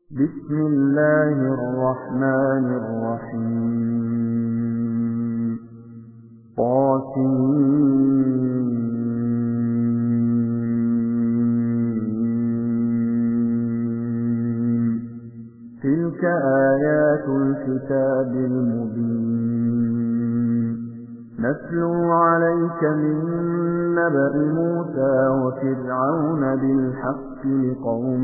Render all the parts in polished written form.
بسم الله الرحمن الرحيم تلك آيات الكتاب المبين نتلو عليك من نبأ موسى وفرعون بالحق لقوم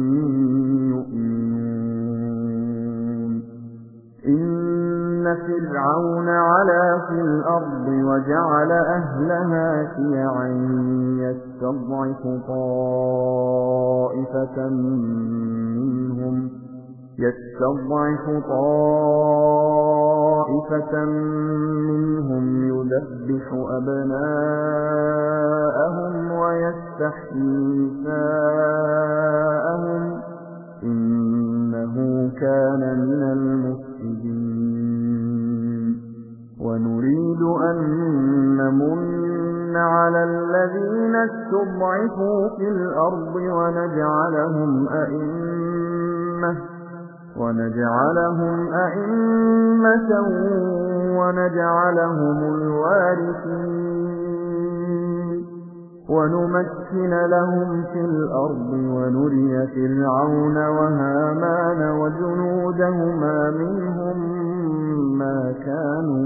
يؤمنون إن فرعون علا في الأرض وجعل أهلها شيعا يستضعف طائفة منهم يذبح أبناءهم ويستحيي نساءهم إنه كان من المفسدين ونريد أن نمن على الذين استضعفوا في الأرض ونجعلهم أئمة ونجعلهم الوارثين ونمكن لهم في الأرض ونري فرعون وهامان وجنودهما منهم ما كانوا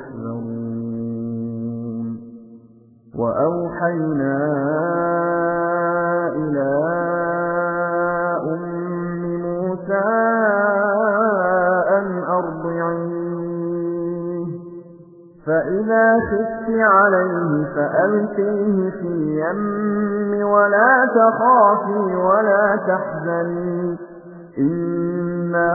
يحذرون وأوحينا إلى أن أرضعيه فإذا خفت عليه فألقيه في اليم ولا تخافي ولا تحزني إنا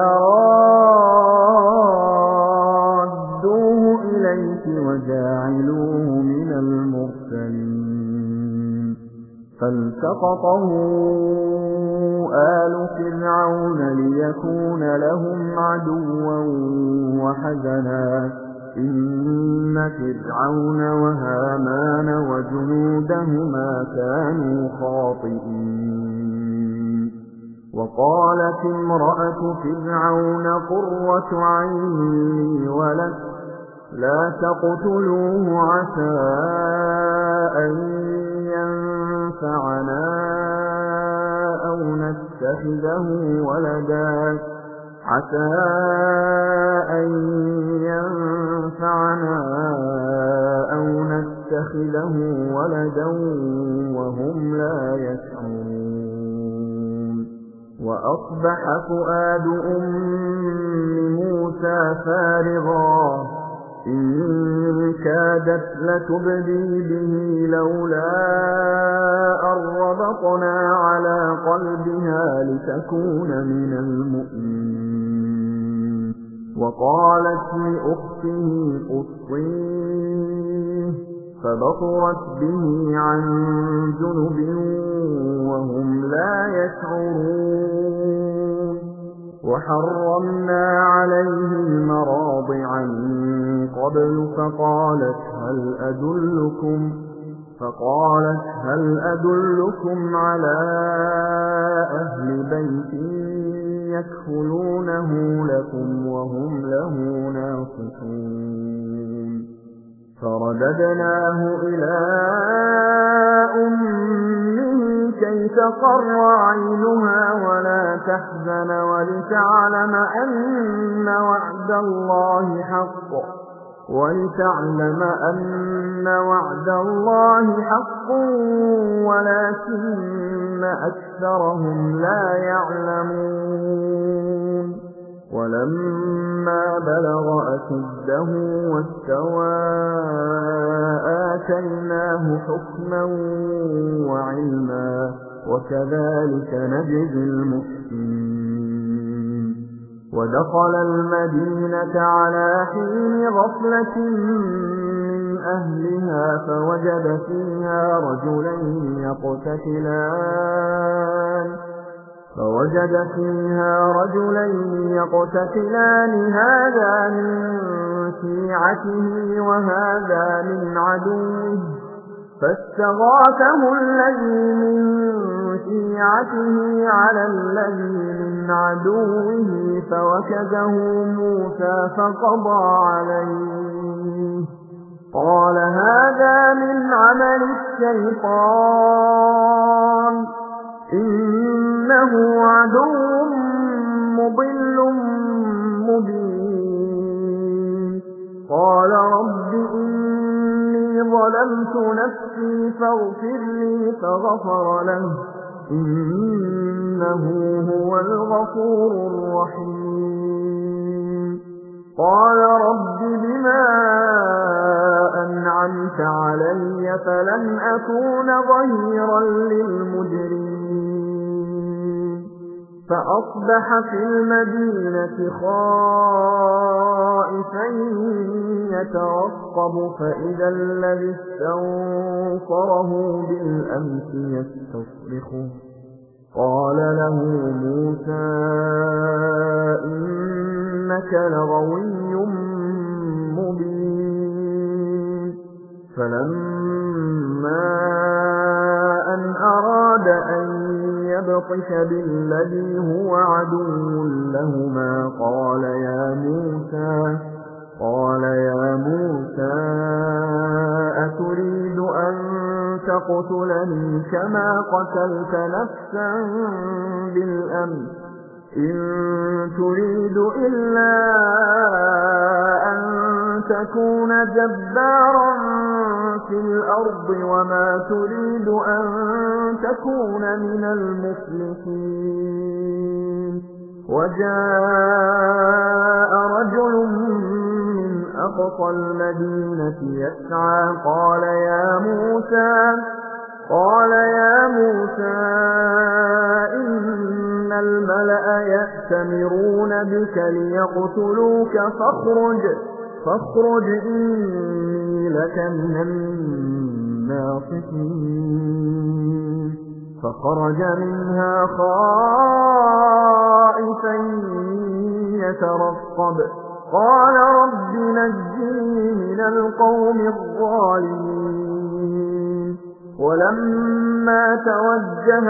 رادوه إليك وجاعلوه من المرسلين فالتقطه آل فرعون ليكون لهم عدوا وحزنا إن فرعون وهامان وجنودهما كانوا خاطئين وقالت امرأة فرعون قرة عين لي ولك لا تقتلوه عسى أن ينفعنا أو نتخذه ولدا وهم لا يشعرون وأصبح فؤاد أم موسى فارغا إن كادت لتبدي به لولا أن ربطنا على قلبها لتكون من المؤمنين وقالت لأخته قصيه فبصرت به عن جنب وهم لا يشعرون وحرمنا عليه المراضع من قبل فقالت هل أدلكم على أهل بيت يكفلونه لكم وهم له ناصحون فرددناه إلى أمه كي تقر عينها ولا تحزن ولتعلم أن وعد الله حق ولكن أكثرهم لا يعلمون ولما بلغ أشده واستوى آتيناه حكما وعلما وكذلك نجزي المحسنين ودخل المدينة على حين غفلة من أهلها فوجد فيها رجلين يقتتلان هذا من شيعته وهذا من عدوه فاستغاثه الذي من شيعته على الذي من عدوه فوكزه موسى فقضى عليه قال هذا من عمل الشيطان إنه عدو مضل مبين قال رب إني ظلمت نفسي فاغفر لي فغفر له إنه هو الغفور الرحيم قال رب بما أنعمت علي فلن أكون ظهيرا للمجرمين فأصبح في المدينة خائفا يترقب فإذا الذي استنصره بالأمس يستصرخه قال له موسى إنك لغوي مبين فلما أن أراد أن يبطش بالذي هو عدو لهما قال يا موسى أتريد أن تقتلني كما قتلت نفسا بالأمس إن تريد إلا أن تكون جبارا في الأرض وما تريد أن تكون من المفلحين وجاء رجل من أقصى المدينة يسعى قال يا موسى إن الملأ يأتمرون بك ليقتلوك فاخرج إني لك من الناصحين فخرج منها خائفا يترقب قال رب نجني من القوم الظالمين ولما توجه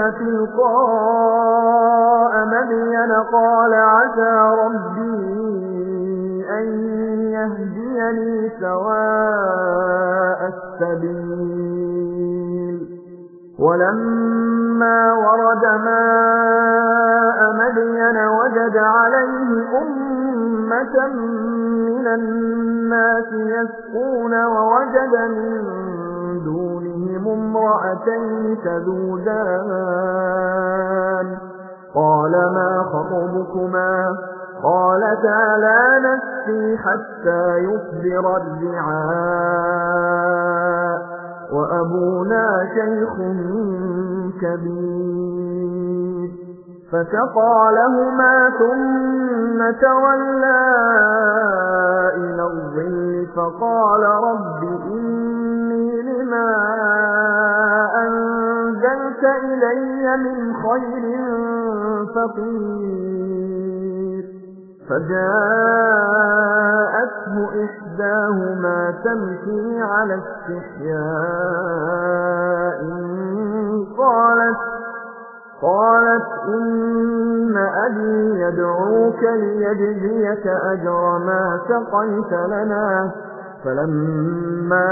تلقاء مدين قال عسى ربي أن يهديني سواء السبيل ولما ورد ماء مدين وجد عليه أمة من الناس يسقون ووجد من دونهم امرأتين تذودان قال ما خطبكما قالتا لا نسقي حتى يصدر الرعاء وأبونا شيخ كبير فسقى لهما ثم تولى إلى الظل فقال رب إني لما أنزلت إلي من خير فقير فجاءته إحداهما تمشي على استحياء قالت إن أبي يدعوك ليجزيك أجر ما سقيت لنا فلما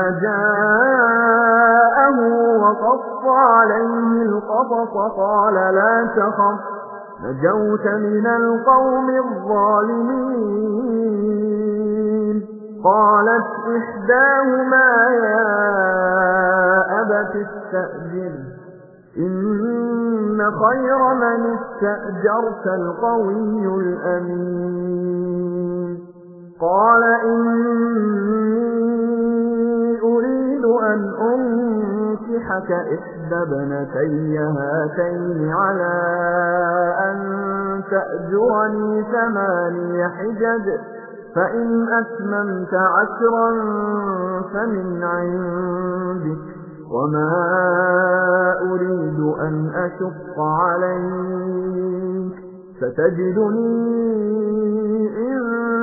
جاءه وقص عليه القصص قال لا تخف نجوت من القوم الظالمين قالت إحداهما يا أبت استأجره إن خير من استأجرت القوي الأمين قال إني أريد أن أنكحك إحدى ابنتي هاتين على أن تأجرني 8 حجج فإن أتممت 10 فمن عندك وما أريد أن أشق عليك ستجدني إن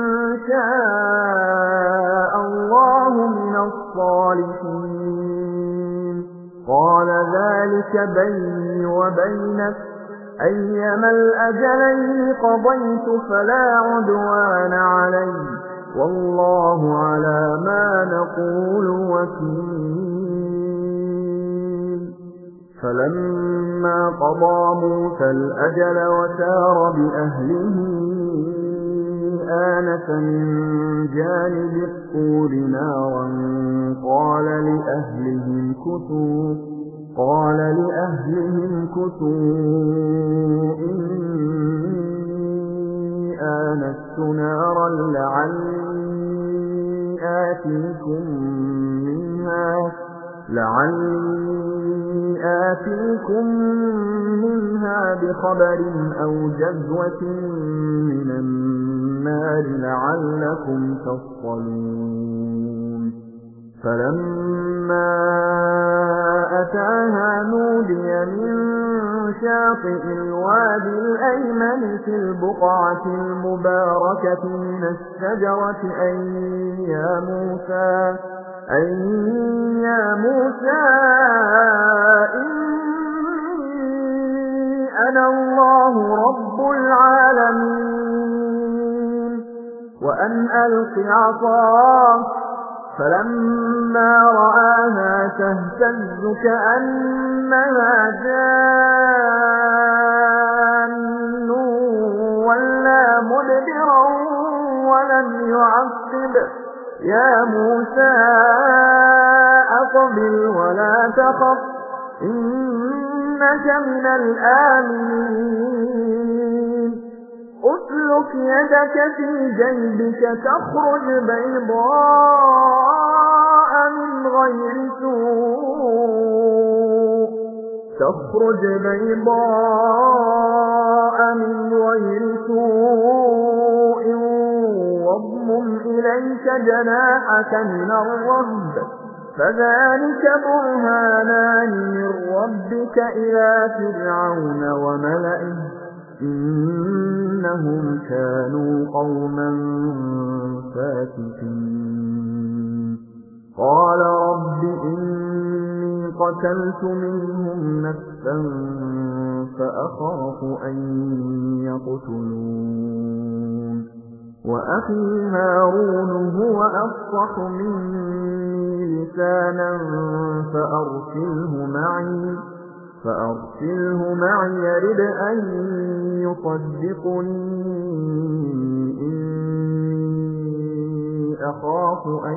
شاء الله من الصالحين قال ذلك بيني وبينك أيما الأجلين قضيت فلا عدوان علي والله على ما نقول وكيل فلما قضى موسى الأجل وسار بأهله آنس من جانب الطور نارا قال لأهلهم كثوا إني آنست نارا لعلي آتيكم منها بخبر أو جذوة من النار لعلكم تصطلون فلما أتاها نودي من شاطئ الوادي الأيمن في البقعة المباركة من الشجرة أن يا موسى إني أنا الله رب العالمين وأن ألق عصاك فلما رآها تهتز كأنها جان ولا مدبرا ولم يعقب يا موسى أقبل ولا تخف إنك من الآمنين أسلك يدك في جيبك تخرج بيضاء من غير سوء واضمم إليك جناحك من الرهب فذلك برهانان من ربك إلى فرعون وملئه إنهم كانوا قوما فاسقين قال رب إني قتلت منهم نفسا فأخاف أن يقتلون وأخي هارون هو أفصح مني لسانا فأرسله معي يرد أن يصدقني إني أخاف أن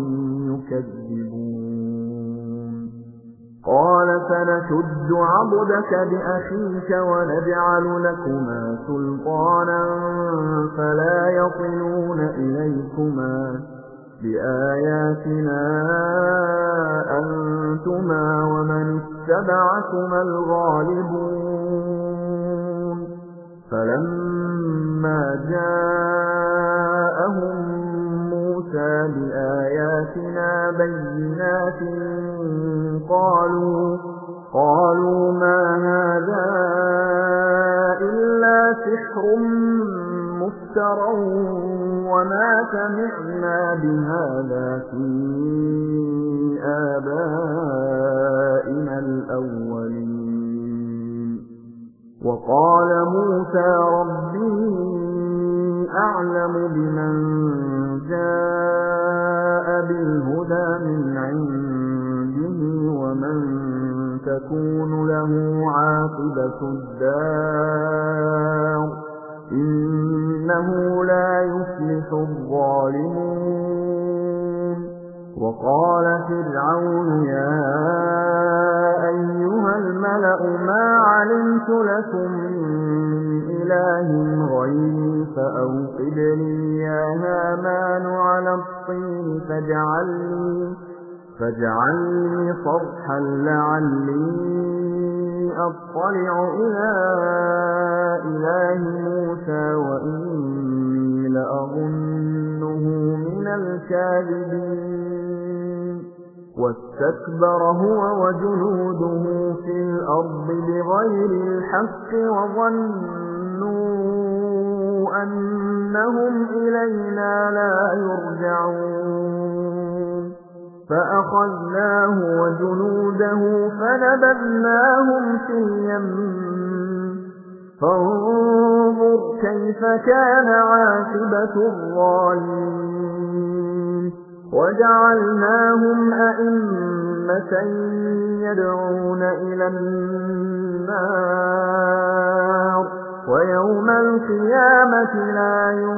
يكذبون قال سنشد عضدك بأخيك ونجعل لكما سلطانا فلا يصلون إليكما بآياتنا أنتما ومن اتبعكما الغالبون فلما جاءهم موسى بآياتنا بينات قالوا ما هذا إلا سحر مفترى وما سمعنا بهذا في آبائنا الأولين وقال موسى ربي أعلم بمن جاء بالهدى من عنده ومن تكون له عاقبة الدار إنه لا يفلح الظالمون وقال فرعون يا أيها الملأ ما علمت لكم من إله غيري فأوقد لي يا هامان على الطين فاجعلني صرحا لعلي أطلع إلى إله موسى وإني لأظنه من الكاذبين واستكبر هو وجنوده في الأرض بغير الحق وظنوا أنهم إلينا لا يرجعون فأخذناه وجنوده فنبذناهم في اليم فانظر كيف كان عاقبة الظالمين وجعلناهم أئمة يدعون إلى النار ويوم القيامة لا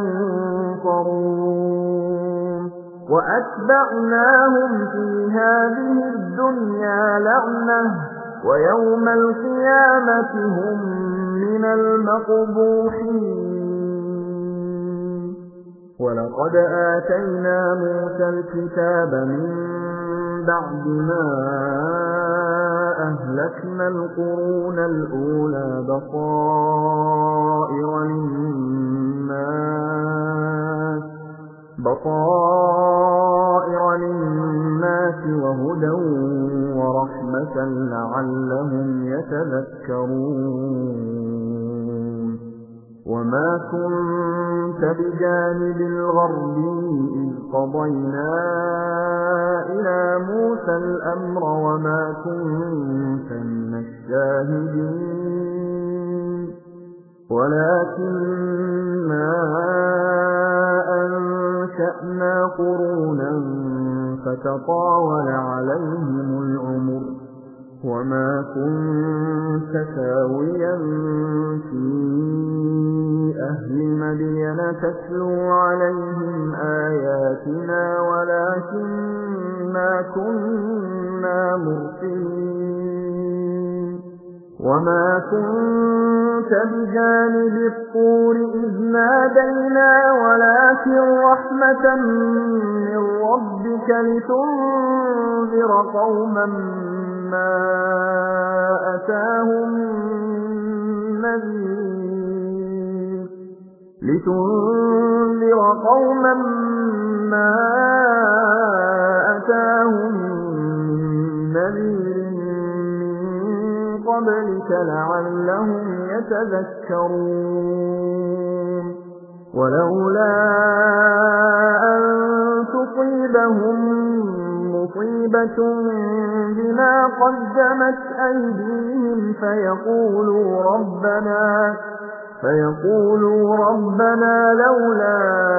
ينصرون وأتبعناهم في هذه الدنيا لعنة ويوم القيامة هم من المقبوحين ولقد آتينا موسى الكتاب من بعد ما أهلكنا القرون الأولى بصائر للناس وهدى ورحمة لعلهم يتذكرون وما كنت بجانب الغربي إذ قضينا إلى موسى الأمر وما كنت من الشاهدين ولكننا أنشأنا قرونا فتطاول عليهم العمر وما كنت ساويا في أهل مدين تتلو عليهم آياتنا ولكننا كنا مرسلين وما كنت بجانب الطور إذ نادينا ولكن رحمة من ربك لتنذر قوما ما أتاهم نذير من قبلك لعلهم يتذكرون ولولا أن تصيبهم مصيبة بما قدمت أيديهم فيقولوا ربنا لولا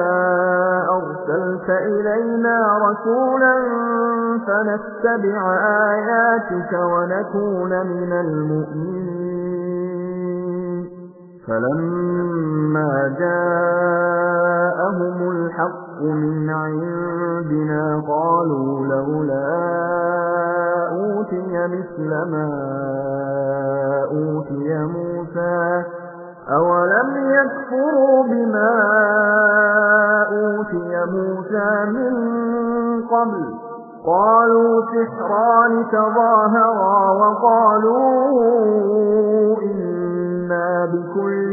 أرسلت إلينا رسولا فنتبع آياتك ونكون من المؤمنين فلما جاءهم الحق من عندنا قالوا لولا أوتي مثل ما أوتي موسى أولم يكفروا بما أوتي موسى من قبل قالوا سحران تظاهرا وقالوا إنا بكل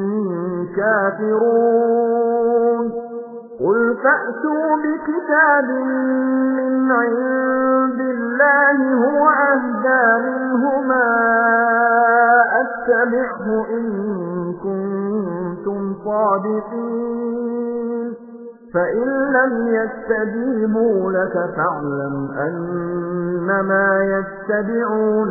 كافرون قل فأتوا بكتاب من عند الله هو أهدى منهما أتبعه إن كنتم صادقين فإن لم يستجيبوا لك فاعلم أنما يتبعون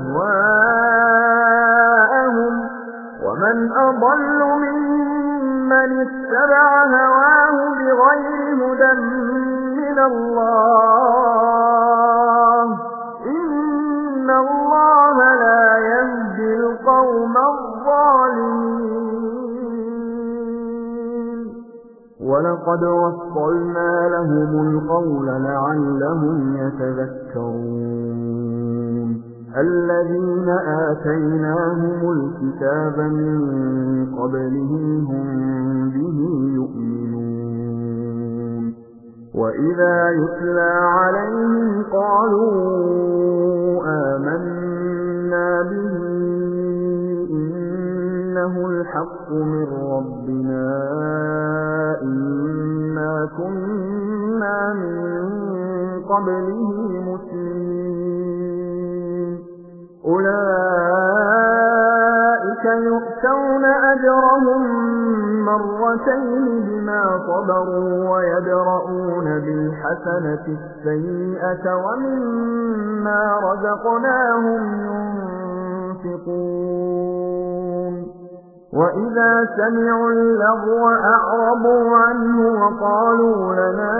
أهواءهم ومن أضل ممن اتبع هواه بغير هدى من الله إن الله لا يهدي القوم الظالمين ولقد وصلنا لهم القول لعلهم يتذكرون الذين آتيناهم الكتاب من قبله هم به يؤمنون وإذا يتلى عليهم قالوا آمنا به إنه الحق من ربنا إنا كنا من قبله مسلمين أولئك يؤتون أجرهم مرتين بما صبروا ويدرؤون بالحسنة السيئة ومما رزقناهم ينفقون وإذا سمعوا اللغو أعرضوا عنه وقالوا لنا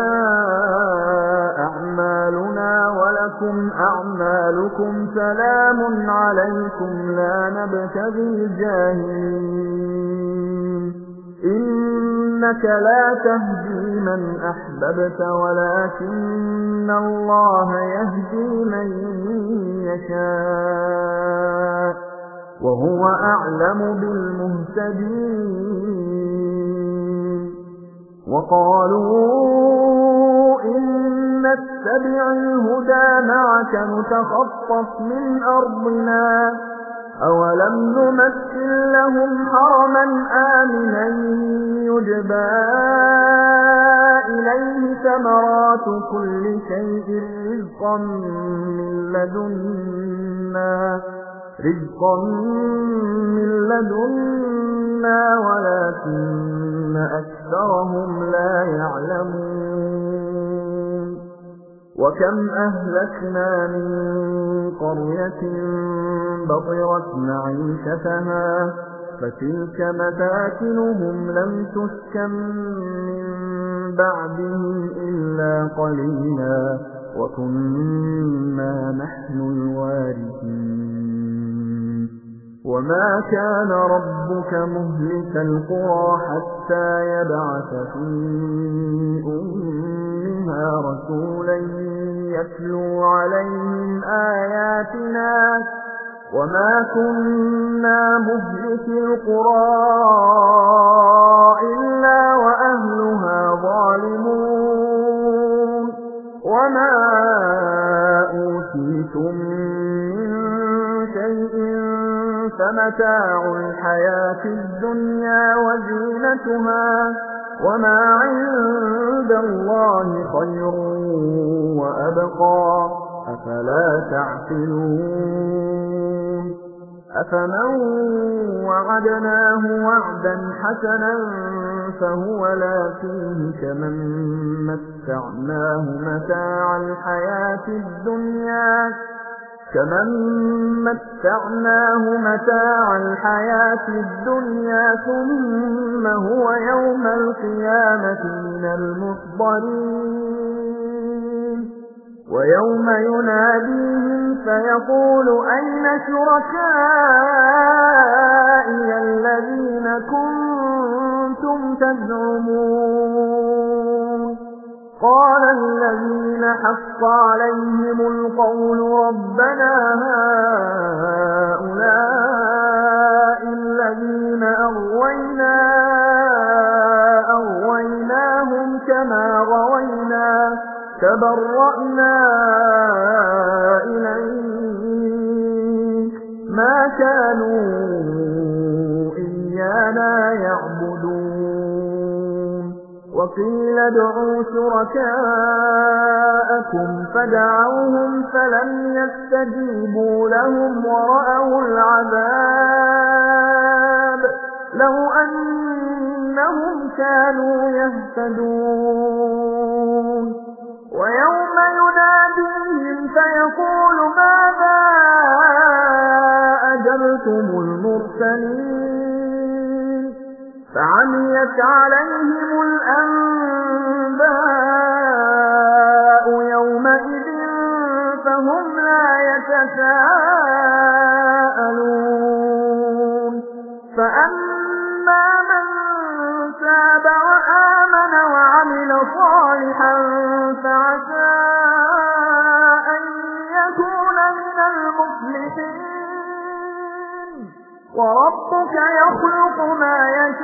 أعمالنا ولكم أعمالكم سلام عليكم لا نبتغي الجاهلين إنك لا تهدي من أحببت ولكن الله يهدي من يشاء وهو أعلم بالمهتدين وقالوا إن نتبع الهدى معك نتخطف من أرضنا أولم نمثل لهم حرما آمنا يجبى إليه ثمرات كل شيء رزقا من لدنا ولكن أكثرهم لا يعلمون وكم أهلكنا من قرية بطرت معيشتها فتلك مساكنهم لم تسكن من بعدهم إلا قليلا وكنا نحن الوارثين وما كان ربك مهلك القرى حتى يبعث في أمها رسولا يتلو عليهم آياتنا وما كنا مهلك القرى إلا وأهلها ظالمون وما أوتيتم من شيء فمتاع الحياة الدنيا وزينتها وما عند الله خير وأبقى أفلا تعقلون أفمن وعدناه وعدا حسنا فهو لاقيه كمن متعناه متاع الحياة الدنيا ثم هو يوم القيامة من المحضرين ويوم يناديهم فيقول أين شركائي الذين كنتم تزعمون قال الذين حق عليهم القول ربنا هؤلاء الذين أغويناهم كما غوينا تبرأنا إليك ما كانوا إيانا يعبدون وقيل ادعوا شركاءكم فدعوهم فلم يستجيبوا لهم ورأوا العذاب لو أنهم كانوا يهتدون ويوم يناديهم فيقول ماذا أجبتم المرسلين فعميت عليهم الأنباء يومئذ فهم لا يتساءلون فأما من تاب وآمن وعمل صالحا فعسى أن يكون من المفلحين وربك يخلق ما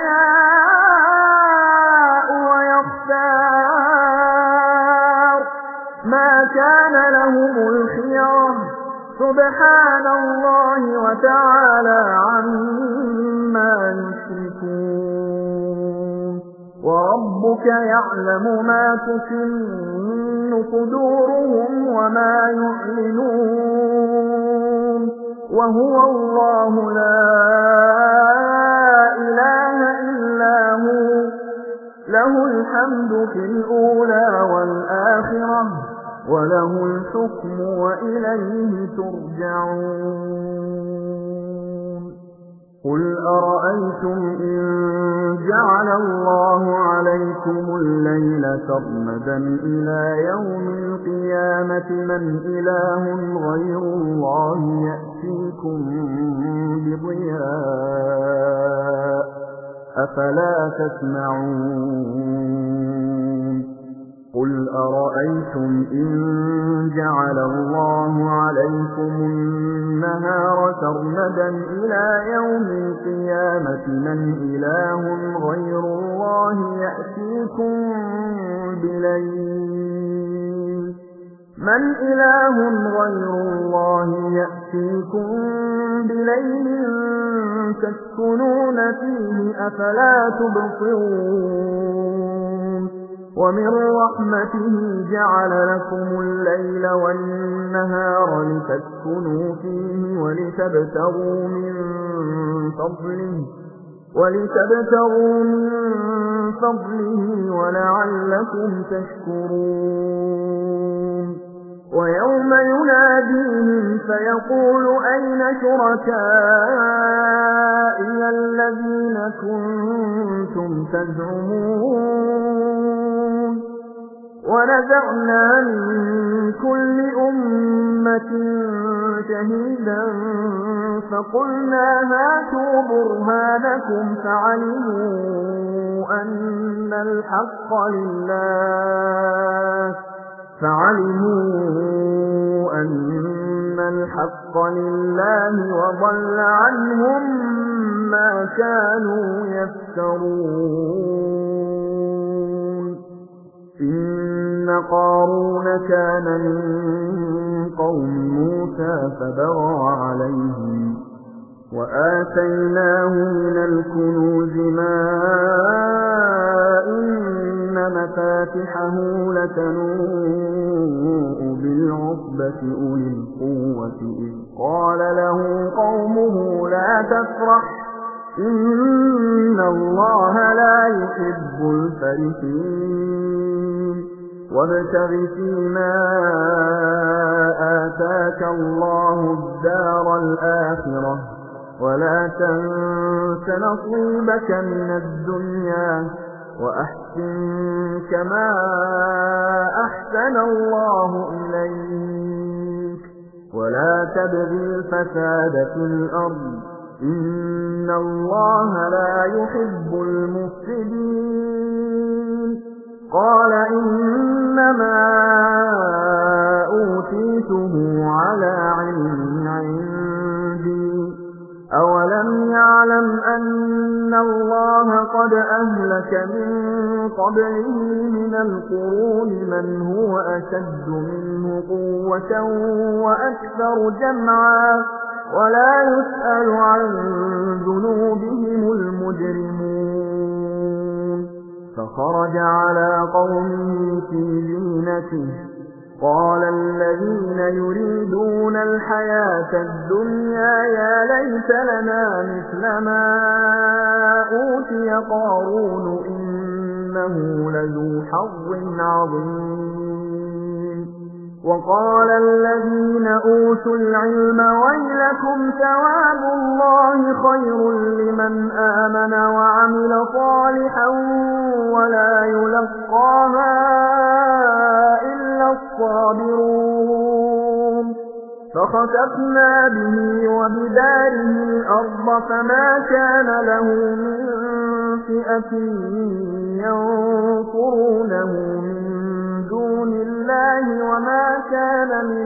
يشاء ويختار ما كان لهم الخيرة سبحان الله وتعالى عما يشركون وربك يعلم ما تكن صدورهم وما يعلنون وهو الله لا إله إلا هو له الحمد في الأولى والآخرة وله الحكم وإليه ترجعون قل أرأيتم إن جعل الله عليكم الليل سرمدا إلى يوم القيامة من إله غير الله يأتيكم بضياء أفلا تسمعون قل أرأيتم إن جعل الله عليكم النهار سرمدا إلى يوم القيامة من إله غير الله يأتيكم بليل تسكنون فيه أفلا تبصرون ومن رحمته جعل لكم الليل والنهار لتسكنوا فيه ولتبتغوا من فضله ولعلكم تشكرون ويوم يناديهم فيقول أين شركائي الذين كنتم تزعمون ونزعنا من كل أمة شهيدا فقلنا هاتوا برهانكم فعلموا أن الحق لله وضل عنهم ما كانوا يفترون إن قارون كان من قوم موسى فبغى عليهم وآتيناه من الكنوز ما إن مفاتحه لتنوء بالعصبة أولي القوة إذ قال له قومه لا تفرح إن الله لا يحب الفرحين وابتغ فيما آتاك الله الدار الآخرة ولا تنس نصيبك من الدنيا وأحسن كما أحسن الله إليك ولا تبغي الفساد في الأرض إن الله لا يحب المفسدين قال إنما أوتيته على علم عندي أولم يعلم أن الله قد أهلك من قبله من القرون من هو أشد منه قوة وأكثر جمعا ولا يسأل عن ذنوبهم المجرمون فخرج على قومه في زينته قال الذين يريدون الحياة الدنيا يا ليت لنا مثل ما أوتي قارون إنه لذو حظ عظيم وقال الذين أوتوا العلم ويلكم ثواب الله خير لمن آمن وعمل صالحا ولا يلقاها إلا الصابرون فخسفنا به وبداره الأرض فما كان له من فئة ينصرونه من دون الله وما كان من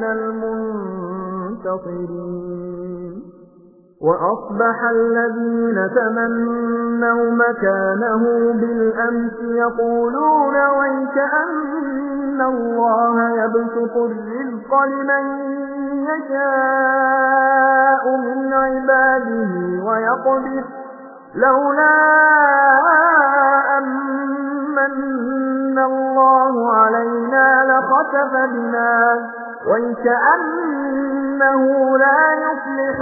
المنتصرين وأصبح الذين تمنوا مكانه بالأمس يقولون ويكأن الله يبسط الرزق لمن يشاء من عباده ويقدر لولا أمن الله علينا لخسف بنا ويكأنه لا يفلح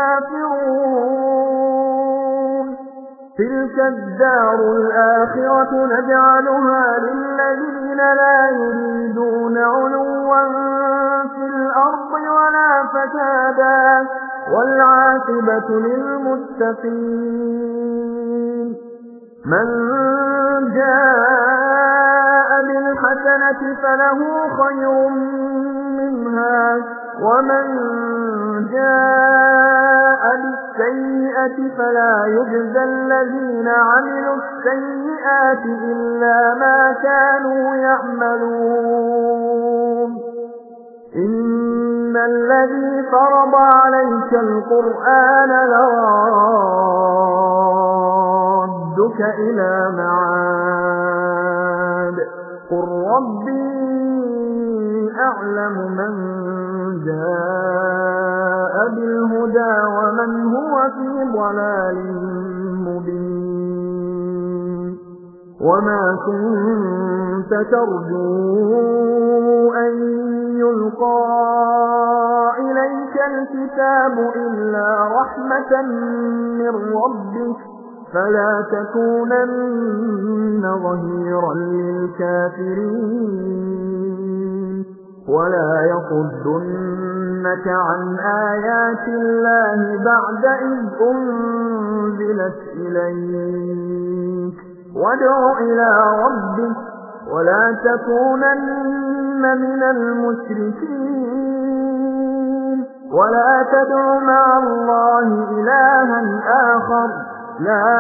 الكافرون تلك الدار الآخرة نجعلها للذين لا يريدون علوا في الأرض ولا فسادا والعاقبة للمتقين من جاء بالحسنة فله خير منها ومن جاء بالسيئة فلا يجزى الذين عملوا السيئات إلا ما كانوا يعملون إن الذي فرض عليك القرآن لرادك إلى معاد قل ربي أعلم من جاء بالهدى ومن هو في ضلال مبين وما كنت ترجو أن يلقى إليك الكتاب إلا رحمة من ربك فلا تكونن ظهيرا للكافرين ولا يصدنك عن آيات الله بعد إذ أنزلت إليك وادع إلى ربك ولا تكونن من المشركين ولا تدع مع الله إلها آخر لا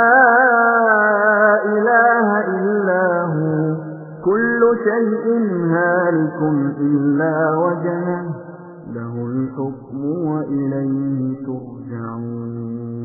إله إلا هو كل شيء هالك إلا وجهه له الحكم وإليه ترجعون